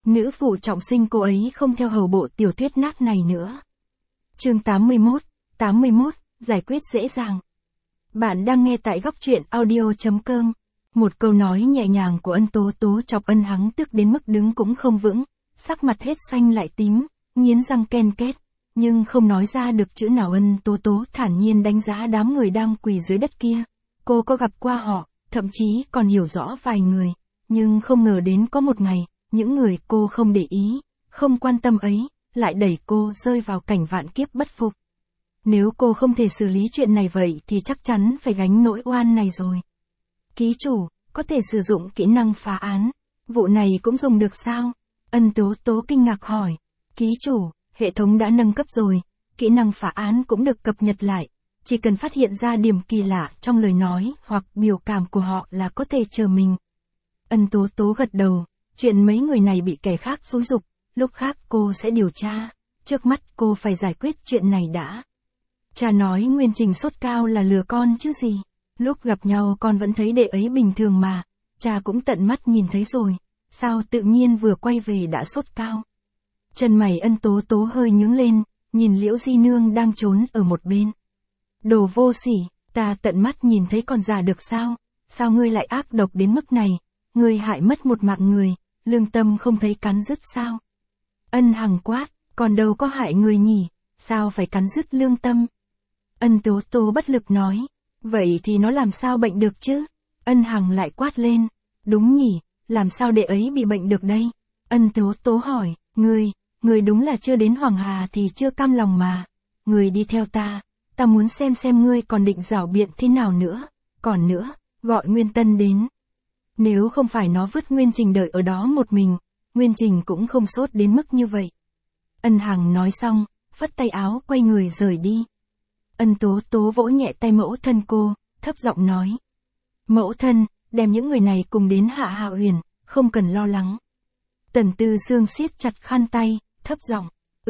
Nữ phụ trọng sinh cô ấy không theo hầu bộ tiểu thuyết nát này nữa. Chương 81, giải quyết dễ dàng. Bạn đang nghe tại góc truyện audio.com. Một câu nói nhẹ nhàng của Ân Tố Tố chọc Ân Hằng tức đến mức đứng cũng không vững, sắc mặt hết xanh lại tím, nghiến răng ken két, nhưng không nói ra được chữ nào. Ân Tố Tố thản nhiên đánh giá đám người đang quỳ dưới đất kia. Cô có gặp qua họ, thậm chí còn hiểu rõ vài người, nhưng không ngờ đến có một ngày, những người cô không để ý, không quan tâm ấy, lại đẩy cô rơi vào cảnh vạn kiếp bất phục. Nếu cô không thể xử lý chuyện này vậy thì chắc chắn phải gánh nỗi oan này rồi. Ký chủ, có thể sử dụng kỹ năng phá án. Vụ này cũng dùng được sao? Ân Tố Tố kinh ngạc hỏi. Ký chủ, hệ thống đã nâng cấp rồi, kỹ năng phá án cũng được cập nhật lại. Chỉ cần phát hiện ra điểm kỳ lạ trong lời nói hoặc biểu cảm của họ là có thể chờ mình. Ân Tố Tố gật đầu, chuyện mấy người này bị kẻ khác xúi giục, lúc khác cô sẽ điều tra. Trước mắt cô phải giải quyết chuyện này đã. Cha nói Nguyên Trình sốt cao là lừa con chứ gì. Lúc gặp nhau con vẫn thấy đệ ấy bình thường mà, cha cũng tận mắt nhìn thấy rồi, sao tự nhiên vừa quay về đã sốt cao. Chân mày Ân Tố Tố hơi nhướng lên, nhìn Liễu Di Nương đang trốn ở một bên. Đồ vô sỉ, ta tận mắt nhìn thấy còn giả được sao? Sao ngươi lại ác độc đến mức này? Ngươi hại mất một mạng người, lương tâm không thấy cắn rứt sao? Ân Hằng quát, còn đâu có hại người nhỉ, sao phải cắn rứt lương tâm? Ân Tố Tố bất lực nói, vậy thì nó làm sao bệnh được chứ? Ân Hằng lại quát lên, đúng nhỉ, làm sao đệ ấy bị bệnh được đây? Ân Tố Tố hỏi, ngươi đúng là chưa đến Hoàng Hà thì chưa cam lòng mà. Ngươi đi theo ta muốn xem ngươi còn định giảo biện thế nào nữa. Còn nữa, gọi Nguyên Tân đến. Nếu không phải nó vứt Nguyên Trình đợi ở đó một mình, Nguyên Trình cũng không sốt đến mức như vậy. Ân Hằng nói xong, phất tay áo quay người rời đi. Ân Tố Tố vỗ nhẹ tay mẫu thân cô, thấp giọng nói. Mẫu thân, đem những người này cùng đến Hạ Hạ Huyền, không cần lo lắng. Tần Tư Sương siết chặt khăn tay, thấp giọng,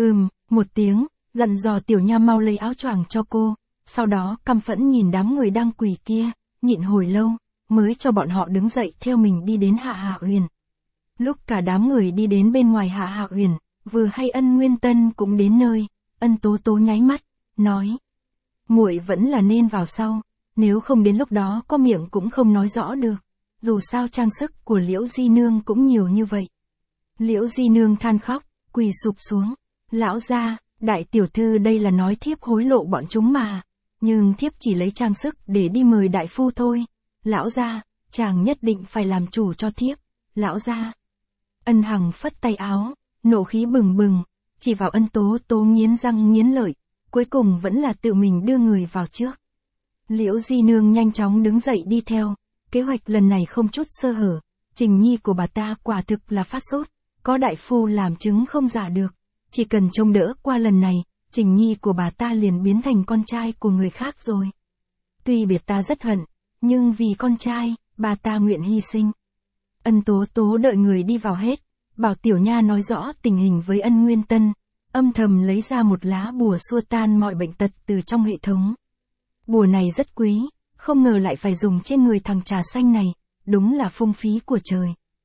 một tiếng, dặn dò Tiểu Nha mau lấy áo choàng cho cô, sau đó căm phẫn nhìn đám người đang quỳ kia, nhịn hồi lâu, mới cho bọn họ đứng dậy theo mình đi đến Hạ Hạ Huyền. Lúc cả đám người đi đến bên ngoài Hạ Hạ Huyền, vừa hay Ân Nguyên Tân cũng đến nơi, Ân Tố Tố nháy mắt, nói. Muội vẫn là nên vào sau, nếu không đến lúc đó có miệng cũng không nói rõ được, dù sao trang sức của Liễu Di Nương cũng nhiều như vậy. Liễu Di Nương than khóc, quỳ sụp xuống, lão gia, đại tiểu thư đây là nói thiếp hối lộ bọn chúng mà, nhưng thiếp chỉ lấy trang sức để đi mời đại phu thôi. Lão gia, chàng nhất định phải làm chủ cho thiếp, lão gia. Ân Hằng phất tay áo, nộ khí bừng bừng, chỉ vào Ân Tố Tố nghiến răng nghiến lợi, cuối cùng vẫn là tự mình đưa người vào trước. Liễu Di Nương nhanh chóng đứng dậy đi theo, kế hoạch lần này không chút sơ hở, Trình Nhi của bà ta quả thực là phát sốt, có đại phu làm chứng không giả được, chỉ cần trông đỡ qua lần này, Trình Nhi của bà ta liền biến thành con trai của người khác rồi. Tuy biệt ta rất hận, nhưng vì con trai, bà ta nguyện hy sinh. Ân Tố Tố đợi người đi vào hết, bảo Tiểu Nha nói rõ tình hình với Ân Nguyên Tân, âm thầm lấy ra một lá bùa xua tan mọi bệnh tật từ trong hệ thống. Bùa này rất quý, không ngờ lại phải dùng trên người thằng trà xanh này, đúng là phung phí của trời.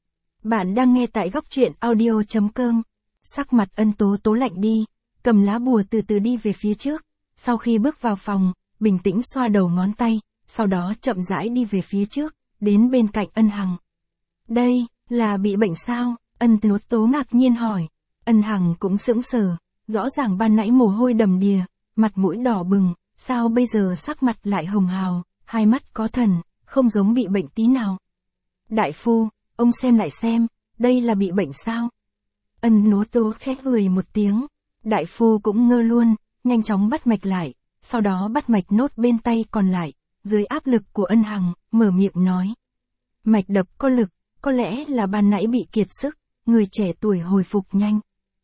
Bạn đang nghe tại góc truyện audio.com. Sắc mặt Ân Tố Tố lạnh đi, cầm lá bùa từ từ đi về phía trước, sau khi bước vào phòng, bình tĩnh xoa đầu ngón tay, sau đó chậm rãi đi về phía trước, đến bên cạnh Ân Hằng. Đây, là bị bệnh sao? Ân Tố Tố ngạc nhiên hỏi. Ân Hằng cũng sững sờ, rõ ràng ban nãy mồ hôi đầm đìa, mặt mũi đỏ bừng, sao bây giờ sắc mặt lại hồng hào, hai mắt có thần, không giống bị bệnh tí nào. Đại phu, ông xem lại xem, đây là bị bệnh sao? Ân Tố Tố khẽ cười một tiếng, đại phu cũng ngơ luôn, nhanh chóng bắt mạch lại, sau đó bắt mạch nốt bên tay còn lại, dưới áp lực của Ân Hằng, mở miệng nói. Mạch đập có lực, có lẽ là ban nãy bị kiệt sức, người trẻ tuổi hồi phục nhanh.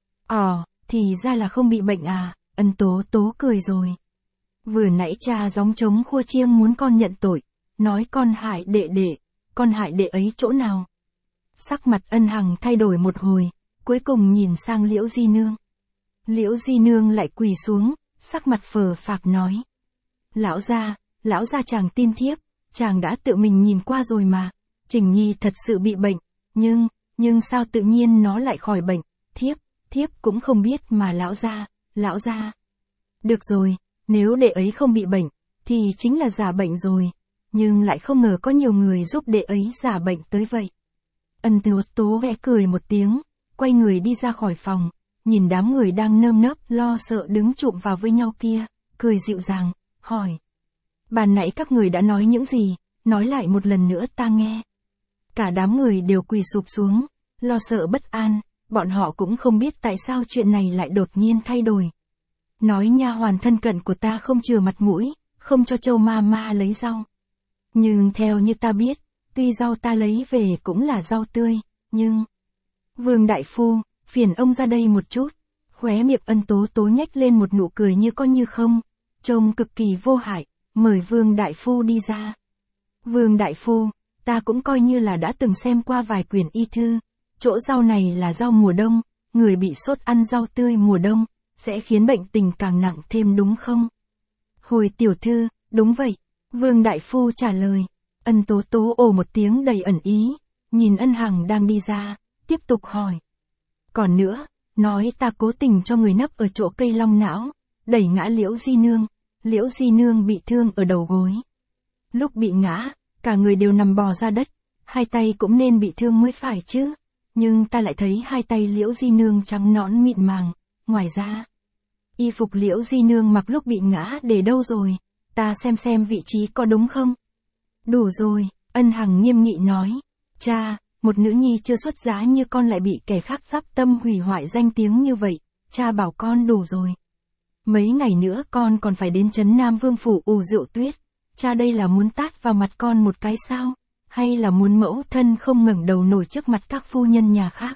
Thì ra là không bị bệnh à, Ân Tố Tố cười rồi. Vừa nãy cha gióng trống khua chiêng muốn con nhận tội, nói con hại đệ đệ, con hại đệ ấy chỗ nào? Sắc mặt Ân Hằng thay đổi một hồi, cuối cùng nhìn sang Liễu Di Nương. Liễu Di Nương lại quỳ xuống, sắc mặt phờ phạc nói. Lão gia chàng tin thiếp, chàng đã tự mình nhìn qua rồi mà, Trình Nhi thật sự bị bệnh, nhưng nhưng sao tự nhiên nó lại khỏi bệnh, thiếp cũng không biết mà lão gia. Được rồi, nếu đệ ấy không bị bệnh, thì chính là giả bệnh rồi, nhưng lại không ngờ có nhiều người giúp đệ ấy giả bệnh tới vậy. Ân Tố khẽ cười một tiếng, quay người đi ra khỏi phòng, nhìn đám người đang nơm nớp lo sợ đứng chụm vào với nhau kia, cười dịu dàng, hỏi. Ban nãy các người đã nói những gì, nói lại một lần nữa ta nghe. Cả đám người đều quỳ sụp xuống, lo sợ bất an, bọn họ cũng không biết tại sao chuyện này lại đột nhiên thay đổi. Nói nha hoàn thân cận của ta không chừa mặt mũi, không cho Châu ma lấy rau. Nhưng theo như ta biết, tuy rau ta lấy về cũng là rau tươi, nhưng... Vương đại phu, phiền ông ra đây một chút. Khóe miệng Ân Tố nhếch lên một nụ cười như có như không, trông cực kỳ vô hại, mời Vương đại phu đi ra. Vương đại phu, ta cũng coi như là đã từng xem qua vài quyển y thư, chỗ rau này là rau mùa đông, người bị sốt ăn rau tươi mùa đông, sẽ khiến bệnh tình càng nặng thêm đúng không? Hồi tiểu thư, đúng vậy, Vương đại phu trả lời. Ân Tố ồ một tiếng đầy ẩn ý, nhìn Ân Hằng đang đi ra, tiếp tục hỏi. Còn nữa, nói ta cố tình cho người nấp ở chỗ cây long não, đẩy ngã Liễu Di Nương bị thương ở đầu gối. Lúc bị ngã, cả người đều nằm bò ra đất, hai tay cũng nên bị thương mới phải chứ, nhưng ta lại thấy hai tay Liễu Di Nương trắng nõn mịn màng, ngoài ra. Y phục Liễu Di Nương mặc lúc bị ngã để đâu rồi, ta xem vị trí có đúng không? Đủ rồi, Ân Hằng nghiêm nghị nói. Cha, một nữ nhi chưa xuất giá như con lại bị kẻ khác giáp tâm hủy hoại danh tiếng như vậy, cha bảo con đủ rồi. Mấy ngày nữa con còn phải đến trấn Nam Vương phủ Rượu Tuyết, cha đây là muốn tát vào mặt con một cái sao, hay là muốn mẫu thân không ngẩng đầu nổi trước mặt các phu nhân nhà khác?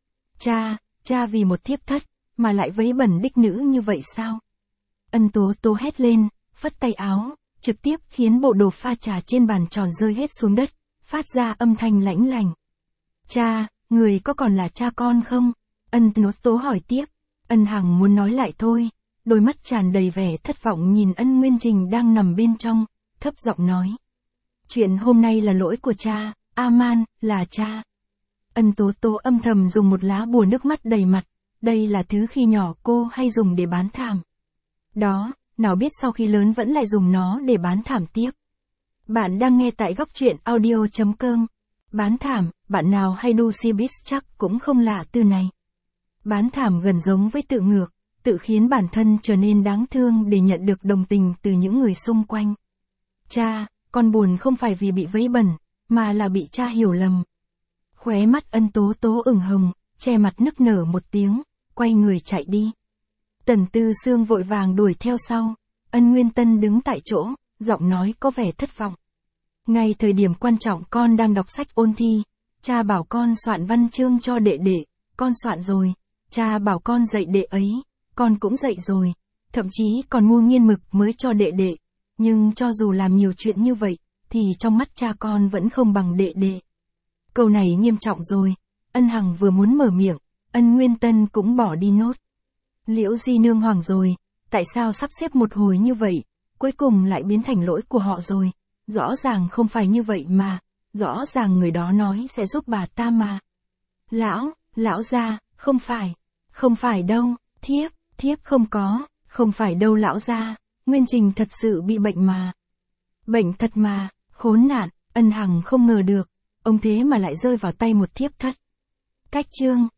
Cha vì một thiếp thất, mà lại vấy bẩn đích nữ như vậy sao? Ân Tố hét lên, phất tay áo, trực tiếp khiến bộ đồ pha trà trên bàn tròn rơi hết xuống đất, phát ra âm thanh lãnh lành. Cha, người có còn là cha con không? Ân Tố hỏi tiếp. Ân Hằng muốn nói lại thôi, đôi mắt tràn đầy vẻ thất vọng nhìn Ân Nguyên Trình đang nằm bên trong, thấp giọng nói. Chuyện hôm nay là lỗi của cha, A-man, là cha. Ân Tố âm thầm dùng một lá bùa nước mắt đầy mặt, đây là thứ khi nhỏ cô hay dùng để bán thảm. Đó, nào biết sau khi lớn vẫn lại dùng nó để bán thảm tiếp. Bạn đang nghe tại góc truyện audio.com. Bán thảm, bạn nào hay đu showbiz chắc cũng không lạ từ này. Bán thảm gần giống với tự ngược, tự khiến bản thân trở nên đáng thương để nhận được đồng tình từ những người xung quanh. Cha, con buồn không phải vì bị vấy bẩn, mà là bị cha hiểu lầm. Khóe mắt Ân Tố ửng hồng, che mặt nức nở một tiếng, quay người chạy đi. Tần Tư Sương vội vàng đuổi theo sau, Ân Nguyên Tân đứng tại chỗ, giọng nói có vẻ thất vọng. Ngay thời điểm quan trọng con đang đọc sách ôn thi, cha bảo con soạn văn chương cho đệ, con soạn rồi, cha bảo con dạy đệ ấy, con cũng dạy rồi, thậm chí còn mua nghiên mực mới cho đệ, nhưng cho dù làm nhiều chuyện như vậy, thì trong mắt cha con vẫn không bằng đệ. Câu này nghiêm trọng rồi, Ân Hằng vừa muốn mở miệng, Ân Nguyên Tân cũng bỏ đi nốt. Liễu Di Nương hoảng rồi, tại sao sắp xếp một hồi như vậy, cuối cùng lại biến thành lỗi của họ rồi, rõ ràng không phải như vậy mà, rõ ràng người đó nói sẽ giúp bà ta mà. Lão gia, không phải đâu, thiếp không phải đâu lão gia, Nguyên Trình thật sự bị bệnh mà. Bệnh thật mà, khốn nạn, Ân Hằng không ngờ được, ông thế mà lại rơi vào tay một thiếp thất. Cách chương